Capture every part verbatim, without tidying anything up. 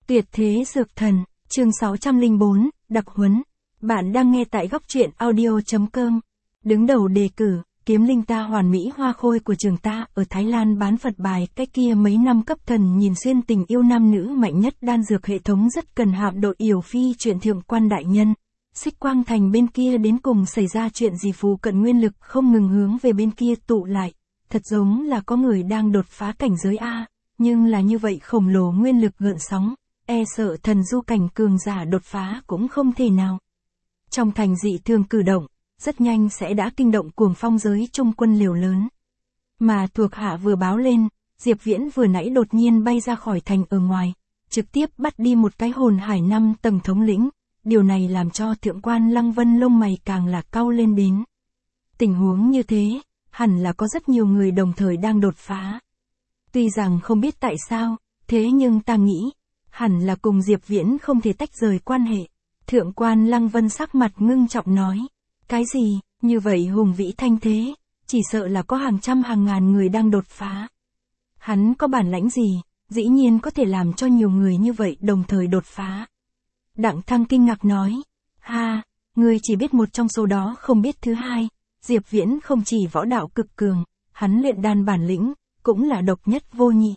Tuyệt thế dược thần, chương sáu trăm lẻ bốn, đặc huấn. Bạn đang nghe tại góc truyện audio.com. Đứng đầu đề cử, kiếm linh ta hoàn mỹ hoa khôi của trường ta ở Thái Lan bán Phật bài cách kia mấy năm cấp thần nhìn xuyên tình yêu nam nữ mạnh nhất đan dược hệ thống rất cần hạm đội yểu phi chuyện thượng quan đại nhân. Xích Quang Thành bên kia đến cùng xảy ra chuyện gì phù cận nguyên lực không ngừng hướng về bên kia tụ lại. Thật giống là có người đang đột phá cảnh giới A, nhưng là như vậy khổng lồ nguyên lực gợn sóng. E sợ thần du cảnh cường giả đột phá cũng không thể nào. Trong thành dị thường cử động, rất nhanh sẽ đã kinh động cuồng phong giới trung quân liều lớn. Mà thuộc hạ vừa báo lên, Diệp Viễn vừa nãy đột nhiên bay ra khỏi thành ở ngoài, trực tiếp bắt đi một cái hồn hải năm tầng thống lĩnh. Điều này làm cho thượng quan Lăng Vân lông mày càng là cau lên đến. Tình huống như thế, hẳn là có rất nhiều người đồng thời đang đột phá. Tuy rằng không biết tại sao, thế nhưng ta nghĩ, hẳn là cùng Diệp Viễn không thể tách rời quan hệ. Thượng quan Lăng Vân sắc mặt ngưng trọng nói. Cái gì, như vậy hùng vĩ thanh thế, chỉ sợ là có hàng trăm hàng ngàn người đang đột phá. Hắn có bản lãnh gì, dĩ nhiên có thể làm cho nhiều người như vậy đồng thời đột phá. Đặng Thăng kinh ngạc nói. Ha, ngươi chỉ biết một trong số đó không biết thứ hai. Diệp Viễn không chỉ võ đạo cực cường, hắn luyện đan bản lĩnh, cũng là độc nhất vô nhị.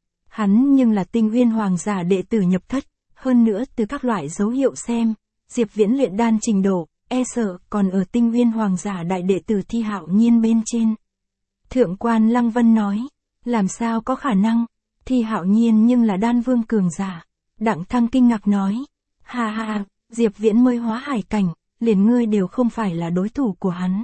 Hắn nhưng là Tinh Uyên Hoàng giả đệ tử nhập thất, hơn nữa từ các loại dấu hiệu xem, Diệp Viễn luyện đan trình độ, e sợ còn ở Tinh Uyên Hoàng giả đại đệ tử Thi Hạo Nhiên bên trên. Thượng quan Lăng Vân nói, làm sao có khả năng, Thi Hạo Nhiên nhưng là đan vương cường giả. Đặng Thăng kinh ngạc nói, ha ha, Diệp Viễn mới hóa hải cảnh, liền ngươi đều không phải là đối thủ của hắn.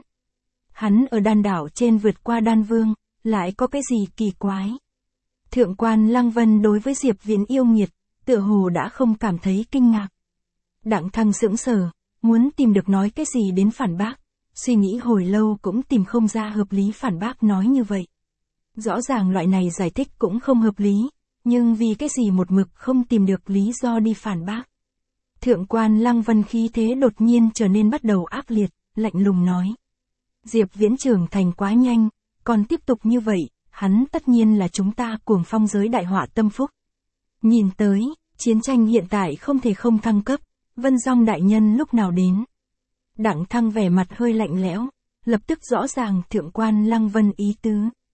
Hắn ở đan đảo trên vượt qua đan vương, lại có cái gì kỳ quái. Thượng quan Lăng Vân đối với Diệp Viễn yêu nghiệt, tựa hồ đã không cảm thấy kinh ngạc. Đặng Thăng sững sờ, muốn tìm được nói cái gì đến phản bác, suy nghĩ hồi lâu cũng tìm không ra hợp lý phản bác nói như vậy. Rõ ràng loại này giải thích cũng không hợp lý, nhưng vì cái gì một mực không tìm được lý do đi phản bác. Thượng quan Lăng Vân khí thế đột nhiên trở nên bắt đầu ác liệt, lạnh lùng nói. Diệp Viễn trưởng thành quá nhanh, còn tiếp tục như vậy, hắn tất nhiên là chúng ta cuồng phong giới đại họa tâm phúc. Nhìn tới, chiến tranh hiện tại không thể không thăng cấp, Vân Dong đại nhân lúc nào đến. Đặng Thăng vẻ mặt hơi lạnh lẽo, lập tức rõ ràng thượng quan Lăng Vân ý tứ.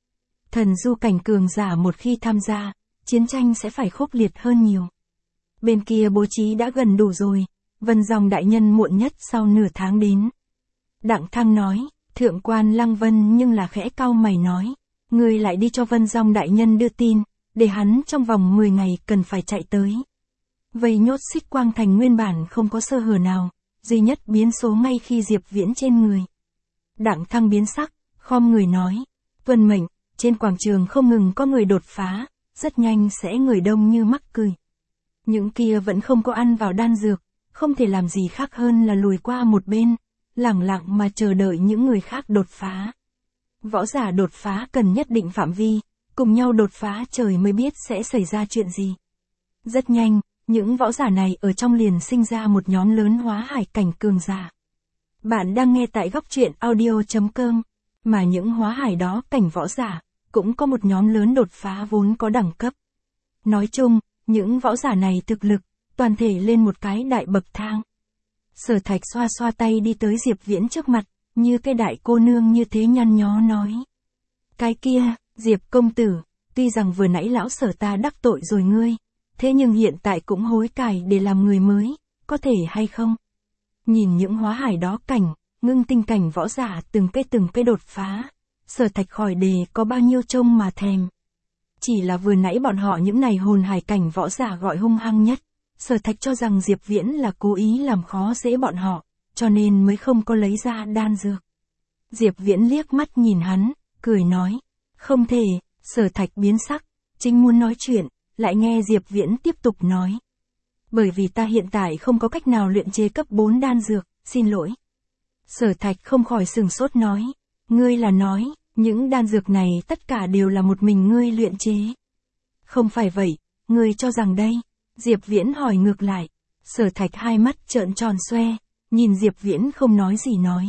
Thần du cảnh cường giả một khi tham gia, chiến tranh sẽ phải khốc liệt hơn nhiều. Bên kia bố trí đã gần đủ rồi, Vân Dong đại nhân muộn nhất sau nửa tháng đến. Đặng Thăng nói, thượng quan Lăng Vân nhưng là khẽ cau mày nói, ngươi lại đi cho Vân Dong đại nhân đưa tin, để hắn trong vòng mười ngày cần phải chạy tới. Vây nhốt Xích Quang Thành nguyên bản không có sơ hở nào, duy nhất biến số ngay khi Diệp Viễn trên người. Đặng Thăng biến sắc, khom người nói, tuân mệnh, trên quảng trường không ngừng có người đột phá, rất nhanh sẽ người đông như mắc cười. Những kia vẫn không có ăn vào đan dược, không thể làm gì khác hơn là lùi qua một bên, lẳng lặng mà chờ đợi những người khác đột phá. Võ giả đột phá cần nhất định phạm vi, cùng nhau đột phá trời mới biết sẽ xảy ra chuyện gì. Rất nhanh, những võ giả này ở trong liền sinh ra một nhóm lớn hóa hải cảnh cường giả. Bạn đang nghe tại góc truyện audio.com, mà những hóa hải đó cảnh võ giả, cũng có một nhóm lớn đột phá vốn có đẳng cấp. Nói chung, những võ giả này thực lực, toàn thể lên một cái đại bậc thang. Sở Thạch xoa xoa tay đi tới Diệp Viễn trước mặt, như cái đại cô nương như thế nhăn nhó nói. Cái kia, Diệp công tử, tuy rằng vừa nãy lão Sở ta đắc tội rồi ngươi, thế nhưng hiện tại cũng hối cải để làm người mới, có thể hay không? Nhìn những hóa hải đó cảnh, ngưng tinh cảnh võ giả từng cái từng cái đột phá, Sở Thạch khỏi đề có bao nhiêu trông mà thèm. Chỉ là vừa nãy bọn họ những này hồn hải cảnh võ giả gọi hung hăng nhất, Sở Thạch cho rằng Diệp Viễn là cố ý làm khó dễ bọn họ, cho nên mới không có lấy ra đan dược. Diệp Viễn liếc mắt nhìn hắn, cười nói, không thể. Sở Thạch biến sắc, chính muốn nói chuyện, lại nghe Diệp Viễn tiếp tục nói. Bởi vì ta hiện tại không có cách nào luyện chế cấp bốn đan dược, xin lỗi. Sở Thạch không khỏi sừng sốt nói, ngươi là nói, những đan dược này tất cả đều là một mình ngươi luyện chế. Không phải vậy, ngươi cho rằng đây? Diệp Viễn hỏi ngược lại. Sở Thạch hai mắt trợn tròn xoe, nhìn Diệp Viễn không nói gì nói.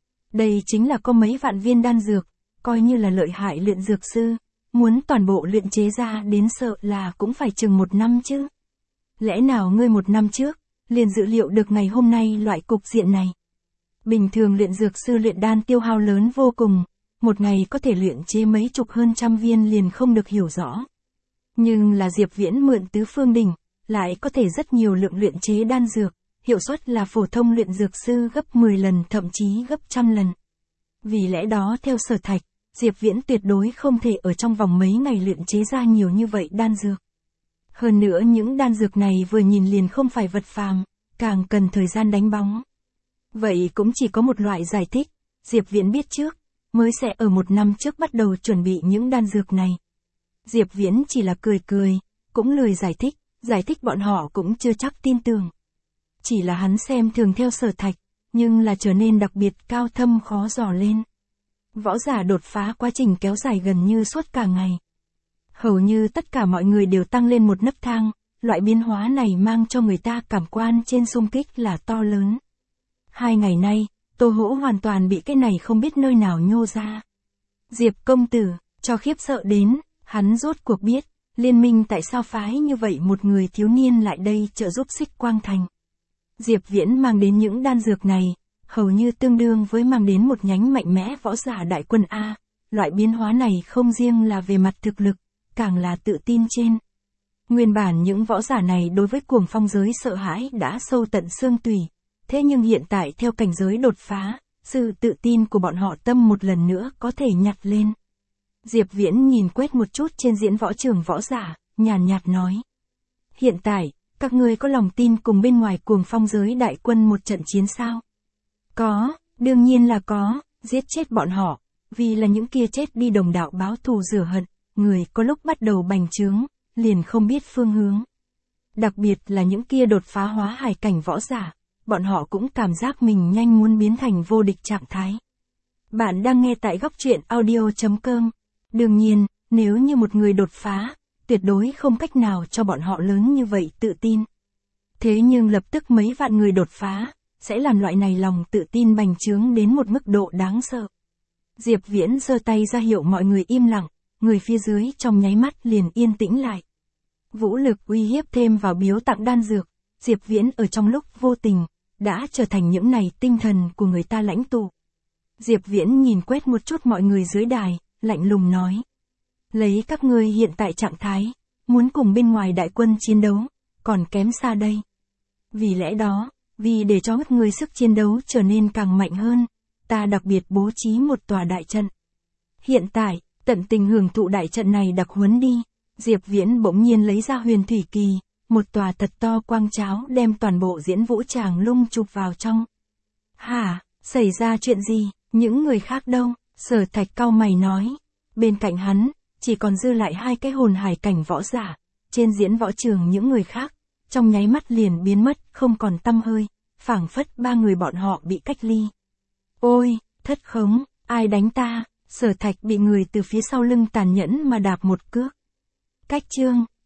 Đây chính là có mấy vạn viên đan dược, coi như là lợi hại luyện dược sư, muốn toàn bộ luyện chế ra đến sợ là cũng phải chừng một năm chứ. lẽ nào ngươi một năm trước, liền dự liệu được ngày hôm nay loại cục diện này. Bình thường luyện dược sư luyện đan tiêu hao lớn vô cùng, một ngày có thể luyện chế mấy chục hơn trăm viên liền không được hiểu rõ. Nhưng là Diệp Viễn mượn tứ phương đỉnh, lại có thể rất nhiều lượng luyện chế đan dược, hiệu suất là phổ thông luyện dược sư gấp mười lần thậm chí gấp trăm lần. Vì lẽ đó theo Sở Thạch, Diệp Viễn tuyệt đối không thể ở trong vòng mấy ngày luyện chế ra nhiều như vậy đan dược. Hơn nữa những đan dược này vừa nhìn liền không phải vật phàm, càng cần thời gian đánh bóng. Vậy cũng chỉ có một loại giải thích, Diệp Viễn biết trước, mới sẽ ở một năm trước bắt đầu chuẩn bị những đan dược này. Diệp Viễn chỉ là cười cười, cũng lười giải thích, giải thích bọn họ cũng chưa chắc tin tưởng. Chỉ là hắn xem thường theo Sở Thạch, nhưng là trở nên đặc biệt cao thâm khó dò lên. Võ giả đột phá quá trình kéo dài gần như suốt cả ngày. Hầu như tất cả mọi người đều tăng lên một nấc thang, loại biến hóa này mang cho người ta cảm quan trên xung kích là to lớn. Hai ngày nay, Tô Hỗ hoàn toàn bị cái này không biết nơi nào nhô ra. Diệp công tử, cho khiếp sợ đến, hắn rốt cuộc biết, liên minh tại sao phái như vậy một người thiếu niên lại đây trợ giúp Xích Quang Thành. Diệp Viễn mang đến những đan dược này, hầu như tương đương với mang đến một nhánh mạnh mẽ võ giả đại quân A, loại biến hóa này không riêng là về mặt thực lực, càng là tự tin trên. Nguyên bản những võ giả này đối với cuồng phong giới sợ hãi đã sâu tận xương tủy, thế nhưng hiện tại theo cảnh giới đột phá, sự tự tin của bọn họ tâm một lần nữa có thể nhặt lên. Diệp Viễn nhìn quét một chút trên diễn võ trường võ giả, nhàn nhạt nói. Hiện tại, các ngươi có lòng tin cùng bên ngoài cuồng phong giới đại quân một trận chiến sao? Có, đương nhiên là có, giết chết bọn họ, vì là những kia chết đi đồng đạo báo thù rửa hận, người có lúc bắt đầu bành trướng, liền không biết phương hướng. Đặc biệt là những kia đột phá hóa hải cảnh võ giả, bọn họ cũng cảm giác mình nhanh muốn biến thành vô địch trạng thái. Bạn đang nghe tại góc truyện audio chấm com. Đương nhiên, nếu như một người đột phá, tuyệt đối không cách nào cho bọn họ lớn như vậy tự tin. Thế nhưng lập tức mấy vạn người đột phá, sẽ làm loại này lòng tự tin bành trướng đến một mức độ đáng sợ. Diệp Viễn giơ tay ra hiệu mọi người im lặng, người phía dưới trong nháy mắt liền yên tĩnh lại. Vũ lực uy hiếp thêm vào biếu tặng đan dược, Diệp Viễn ở trong lúc vô tình, đã trở thành những này tinh thần của người ta lãnh tụ. Diệp Viễn nhìn quét một chút mọi người dưới đài, lạnh lùng nói. Lấy các ngươi hiện tại trạng thái, muốn cùng bên ngoài đại quân chiến đấu, còn kém xa đây. Vì lẽ đó, vì để cho các ngươi sức chiến đấu trở nên càng mạnh hơn, ta đặc biệt bố trí một tòa đại trận. Hiện tại, tận tình hưởng thụ đại trận này đặc huấn đi. Diệp Viễn bỗng nhiên lấy ra huyền thủy kỳ, một tòa thật to quang cháo đem toàn bộ diễn vũ tràng lung chụp vào trong. Hả, xảy ra chuyện gì, những người khác đâu? Sở Thạch cau mày nói. Bên cạnh hắn, chỉ còn dư lại hai cái hồn hải cảnh võ giả, trên diễn võ trường những người khác, trong nháy mắt liền biến mất, không còn tăm hơi, phảng phất ba người bọn họ bị cách ly. Ôi, thất khống, ai đánh ta? Sở Thạch bị người từ phía sau lưng tàn nhẫn mà đạp một cước. Cách chương,